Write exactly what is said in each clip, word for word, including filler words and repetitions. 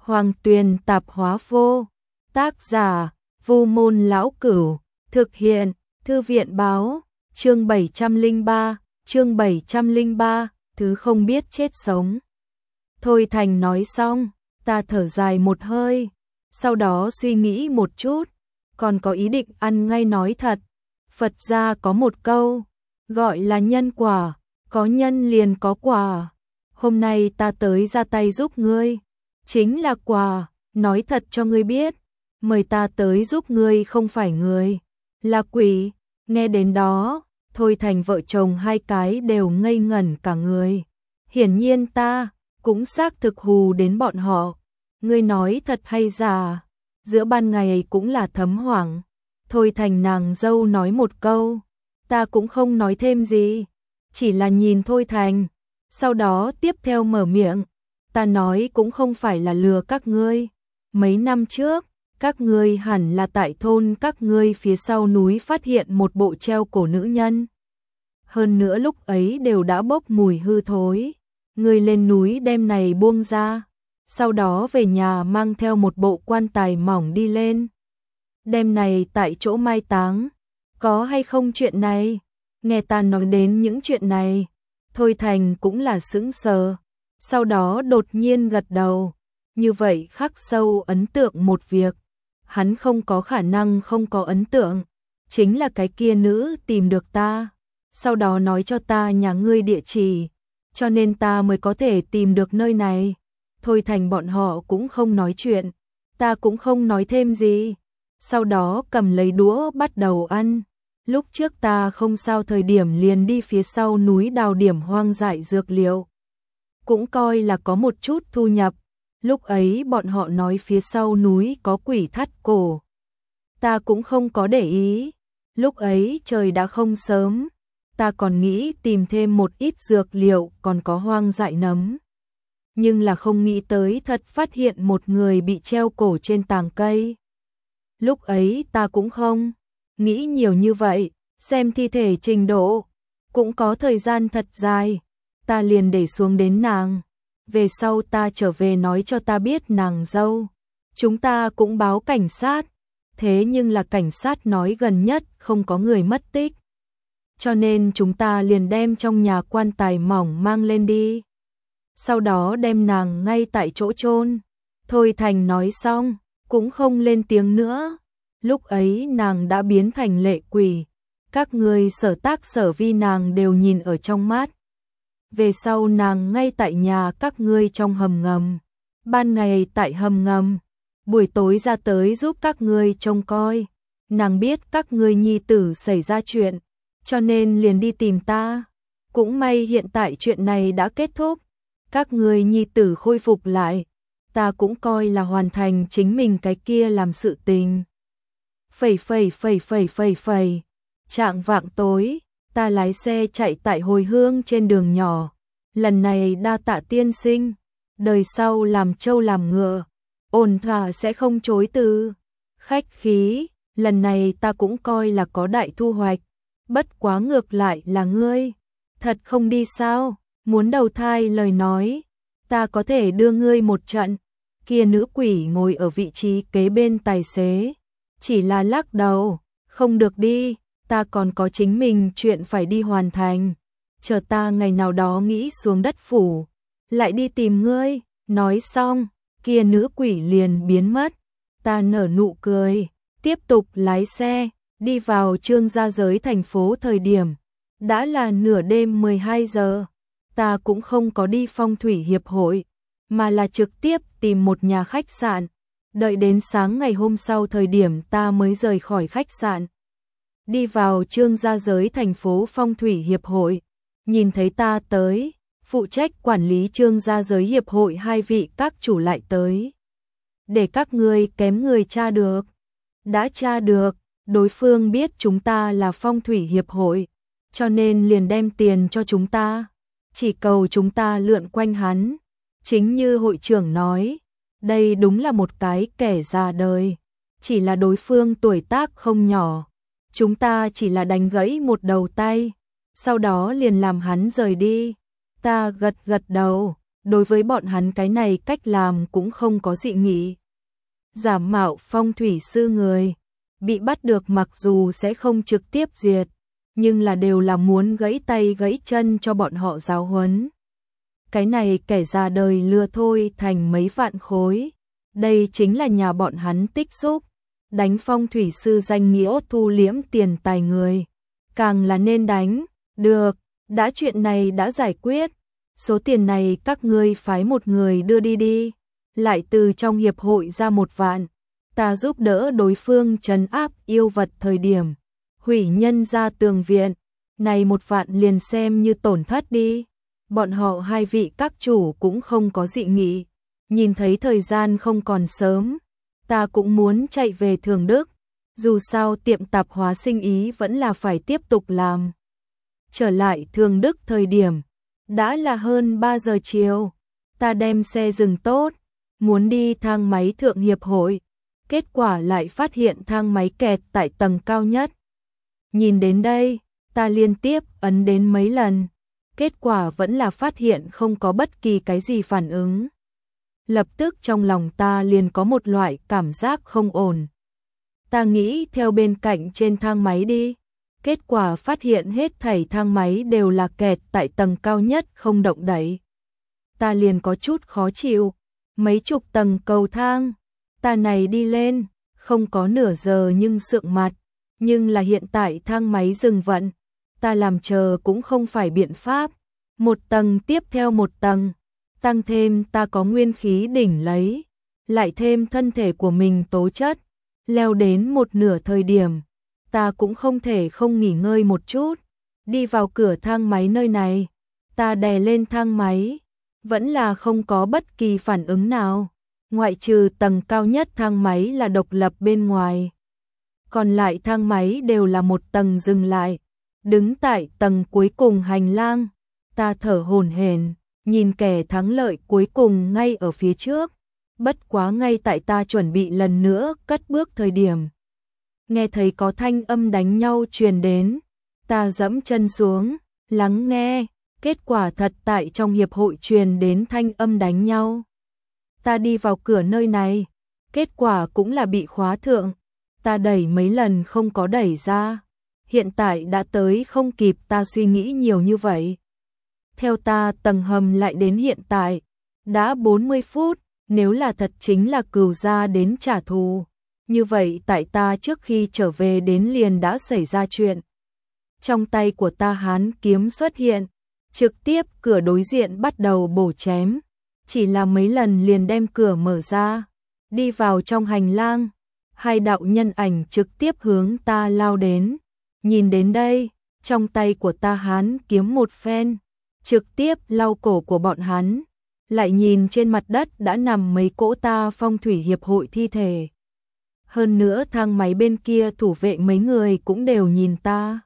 Hoàng Tuyền Tạp Hóa Vô. Tác giả: Vu Môn Lão Cửu. Thực hiện: Thư viện Báo. Chương bảy trăm lẻ ba, chương bảy trăm lẻ ba, thứ không biết chết sống. Thôi Thành nói xong, ta thở dài một hơi, sau đó suy nghĩ một chút, còn có ý định ăn ngay nói thật. Phật gia có một câu, gọi là nhân quả, có nhân liền có quả. Hôm nay ta tới ra tay giúp ngươi, chính là quả, nói thật cho ngươi biết, mời ta tới giúp ngươi không phải người, là quỷ. Nghe đến đó, Thôi Thành vợ chồng hai cái đều ngây ngẩn cả người. Hiển nhiên ta cũng xác thực hù đến bọn họ. Ngươi nói thật hay giả? Giữa ban ngày cũng là thấm hoảng. Thôi Thành nàng dâu nói một câu, ta cũng không nói thêm gì, chỉ là nhìn Thôi Thành, sau đó tiếp theo mở miệng, ta nói cũng không phải là lừa các ngươi. Mấy năm trước, các ngươi hẳn là tại thôn các ngươi phía sau núi phát hiện một bộ treo cổ nữ nhân. Hơn nữa lúc ấy đều đã bốc mùi hư thối. Ngươi lên núi đem này buông ra, sau đó về nhà mang theo một bộ quan tài mỏng đi lên. Đem này tại chỗ mai táng, có hay không chuyện này? Nghe ta nói đến những chuyện này, Thôi Thành cũng là sững sờ, sau đó đột nhiên gật đầu. Như vậy khắc sâu ấn tượng một việc, hắn không có khả năng không có ấn tượng, chính là cái kia nữ tìm được ta, sau đó nói cho ta nhà ngươi địa chỉ, cho nên ta mới có thể tìm được nơi này. Thôi Thành bọn họ cũng không nói chuyện, ta cũng không nói thêm gì, sau đó cầm lấy đũa bắt đầu ăn. Lúc trước ta không sao thời điểm liền đi phía sau núi đào điểm hoang dại dược liệu, cũng coi là có một chút thu nhập. Lúc ấy bọn họ nói phía sau núi có quỷ thắt cổ, ta cũng không có để ý. Lúc ấy trời đã không sớm, ta còn nghĩ tìm thêm một ít dược liệu còn có hoang dại nấm. Nhưng là không nghĩ tới thật phát hiện một người bị treo cổ trên tàng cây. Lúc ấy ta cũng không nghĩ nhiều như vậy, xem thi thể trình độ, cũng có thời gian thật dài, ta liền để xuống đến nàng. Về sau ta trở về nói cho ta biết nàng dâu, chúng ta cũng báo cảnh sát, thế nhưng là cảnh sát nói gần nhất không có người mất tích. Cho nên chúng ta liền đem trong nhà quan tài mỏng mang lên đi, sau đó đem nàng ngay tại chỗ chôn. Thôi Thành nói xong, cũng không lên tiếng nữa. Lúc ấy nàng đã biến thành lệ quỷ, các người sở tác sở vi nàng đều nhìn ở trong mắt. Về sau nàng ngay tại nhà các ngươi trong hầm ngầm, ban ngày tại hầm ngầm, buổi tối ra tới giúp các ngươi trông coi. Nàng biết các ngươi nhi tử xảy ra chuyện, cho nên liền đi tìm ta. Cũng may hiện tại chuyện này đã kết thúc, các ngươi nhi tử khôi phục lại, ta cũng coi là hoàn thành chính mình cái kia làm sự tình. Phẩy phẩy phẩy phẩy phẩy phẩy, trạng vạng tối, ta lái xe chạy tại hồi hương trên đường nhỏ. Lần này đa tạ tiên sinh, đời sau làm trâu làm ngựa, ổn thỏa sẽ không chối từ. Khách khí, lần này ta cũng coi là có đại thu hoạch, bất quá ngược lại là ngươi, thật không đi sao? Muốn đầu thai lời nói, ta có thể đưa ngươi một trận. Kia nữ quỷ ngồi ở vị trí kế bên tài xế, chỉ là lắc đầu, không được đi, ta còn có chính mình chuyện phải đi hoàn thành. Chờ ta ngày nào đó nghĩ xuống đất phủ, lại đi tìm ngươi. Nói xong, kia nữ quỷ liền biến mất. Ta nở nụ cười, tiếp tục lái xe, đi vào Trương Gia Giới thành phố. Thời điểm đã là nửa đêm mười hai giờ, ta cũng không có đi phong thủy hiệp hội, mà là trực tiếp tìm một nhà khách sạn. Đợi đến sáng ngày hôm sau thời điểm ta mới rời khỏi khách sạn, đi vào Trương Gia Giới thành phố phong thủy hiệp hội. Nhìn thấy ta tới, phụ trách quản lý Trương Gia Giới hiệp hội hai vị các chủ lại tới. Để các ngươi kém người tra được. Đã tra được, đối phương biết chúng ta là phong thủy hiệp hội, cho nên liền đem tiền cho chúng ta, chỉ cầu chúng ta lượn quanh hắn. Chính như hội trưởng nói, đây đúng là một cái kẻ già đời, chỉ là đối phương tuổi tác không nhỏ, chúng ta chỉ là đánh gãy một đầu tay, sau đó liền làm hắn rời đi. Ta gật gật đầu, đối với bọn hắn cái này cách làm cũng không có dị nghị. Giả mạo phong thủy sư người, bị bắt được mặc dù sẽ không trực tiếp diệt, nhưng là đều là muốn gãy tay gãy chân cho bọn họ giáo huấn. Cái này kẻ ra đời lừa thôi thành mấy vạn khối, đây chính là nhà bọn hắn tích xúc, đánh phong thủy sư danh nghĩa thu liễm tiền tài người, càng là nên đánh. Được, đã chuyện này đã giải quyết, số tiền này các ngươi phái một người đưa đi đi, lại từ trong hiệp hội ra một vạn, ta giúp đỡ đối phương trấn áp yêu vật thời điểm, hủy nhân ra tường viện, này một vạn liền xem như tổn thất đi. Bọn họ hai vị các chủ cũng không có dị nghị, nhìn thấy thời gian không còn sớm, ta cũng muốn chạy về Thường Đức, dù sao tiệm tạp hóa sinh ý vẫn là phải tiếp tục làm. Trở lại Thường Đức thời điểm, đã là hơn ba giờ chiều, ta đem xe dừng tốt, muốn đi thang máy thượng hiệp hội, kết quả lại phát hiện thang máy kẹt tại tầng cao nhất. Nhìn đến đây, ta liên tiếp ấn đến mấy lần, kết quả vẫn là phát hiện không có bất kỳ cái gì phản ứng. Lập tức trong lòng ta liền có một loại cảm giác không ổn. Ta nghĩ theo bên cạnh trên thang máy đi, kết quả phát hiện hết thảy thang máy đều là kẹt tại tầng cao nhất không động đậy. Ta liền có chút khó chịu, mấy chục tầng cầu thang, ta này đi lên, không có nửa giờ nhưng sượng mặt, nhưng là hiện tại thang máy dừng vận, ta làm chờ cũng không phải biện pháp, một tầng tiếp theo một tầng, tăng thêm ta có nguyên khí đỉnh lấy, lại thêm thân thể của mình tố chất, leo đến một nửa thời điểm, ta cũng không thể không nghỉ ngơi một chút, đi vào cửa thang máy nơi này, ta đè lên thang máy, vẫn là không có bất kỳ phản ứng nào, ngoại trừ tầng cao nhất thang máy là độc lập bên ngoài. Còn lại thang máy đều là một tầng dừng lại, đứng tại tầng cuối cùng hành lang, ta thở hổn hển, nhìn kẻ thắng lợi cuối cùng ngay ở phía trước, bất quá ngay tại ta chuẩn bị lần nữa cất bước thời điểm. Nghe thấy có thanh âm đánh nhau truyền đến, ta dẫm chân xuống, lắng nghe, kết quả thật tại trong hiệp hội truyền đến thanh âm đánh nhau. Ta đi vào cửa nơi này, kết quả cũng là bị khóa thượng, ta đẩy mấy lần không có đẩy ra, hiện tại đã tới không kịp ta suy nghĩ nhiều như vậy. Theo ta tầng hầm lại đến hiện tại, đã bốn mươi phút, nếu là thật chính là cừu gia đến trả thù. Như vậy tại ta trước khi trở về đến liền đã xảy ra chuyện. Trong tay của ta hán kiếm xuất hiện, trực tiếp cửa đối diện bắt đầu bổ chém, chỉ là mấy lần liền đem cửa mở ra, đi vào trong hành lang, hai đạo nhân ảnh trực tiếp hướng ta lao đến. Nhìn đến đây, trong tay của ta hán kiếm một phen, trực tiếp lau cổ của bọn hắn, lại nhìn trên mặt đất đã nằm mấy cỗ ta phong thủy hiệp hội thi thể. Hơn nữa thang máy bên kia thủ vệ mấy người cũng đều nhìn ta.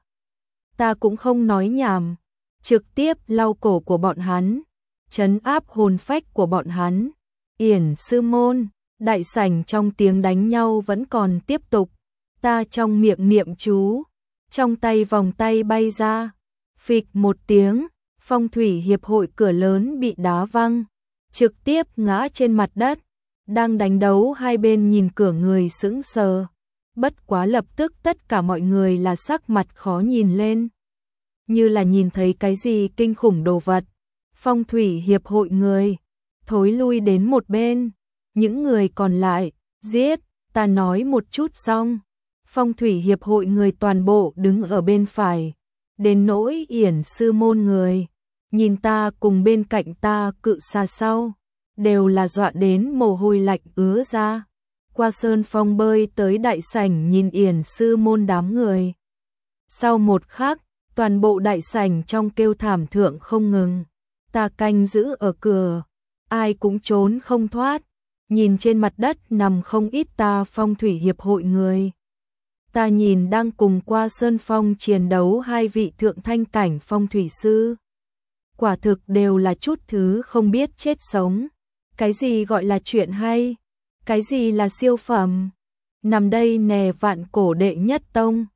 Ta cũng không nói nhảm, trực tiếp lau cổ của bọn hắn, trấn áp hồn phách của bọn hắn. Yển sư môn, đại sảnh trong tiếng đánh nhau vẫn còn tiếp tục, ta trong miệng niệm chú, trong tay vòng tay bay ra, phịch một tiếng, phong thủy hiệp hội cửa lớn bị đá văng, trực tiếp ngã trên mặt đất. Đang đánh đấu hai bên nhìn cửa người sững sờ, bất quá lập tức tất cả mọi người là sắc mặt khó nhìn lên, như là nhìn thấy cái gì kinh khủng đồ vật. Phong thủy hiệp hội người thối lui đến một bên, những người còn lại giết. Ta nói một chút xong, phong thủy hiệp hội người toàn bộ đứng ở bên phải, đến nỗi Yển sư môn người nhìn ta cùng bên cạnh ta cự xa sau, đều là dọa đến mồ hôi lạnh ứa ra. Qua sơn phong bơi tới đại sảnh nhìn Yển sư môn đám người. Sau một khắc, toàn bộ đại sảnh trong kêu thảm thượng không ngừng. Ta canh giữ ở cửa, ai cũng trốn không thoát. Nhìn trên mặt đất nằm không ít ta phong thủy hiệp hội người. Ta nhìn đang cùng qua sơn phong chiến đấu hai vị thượng thanh cảnh phong thủy sư. Quả thực đều là chút thứ không biết chết sống. Cái gì gọi là chuyện hay? Cái gì là siêu phẩm? Nằm đây nè vạn cổ đệ nhất tông,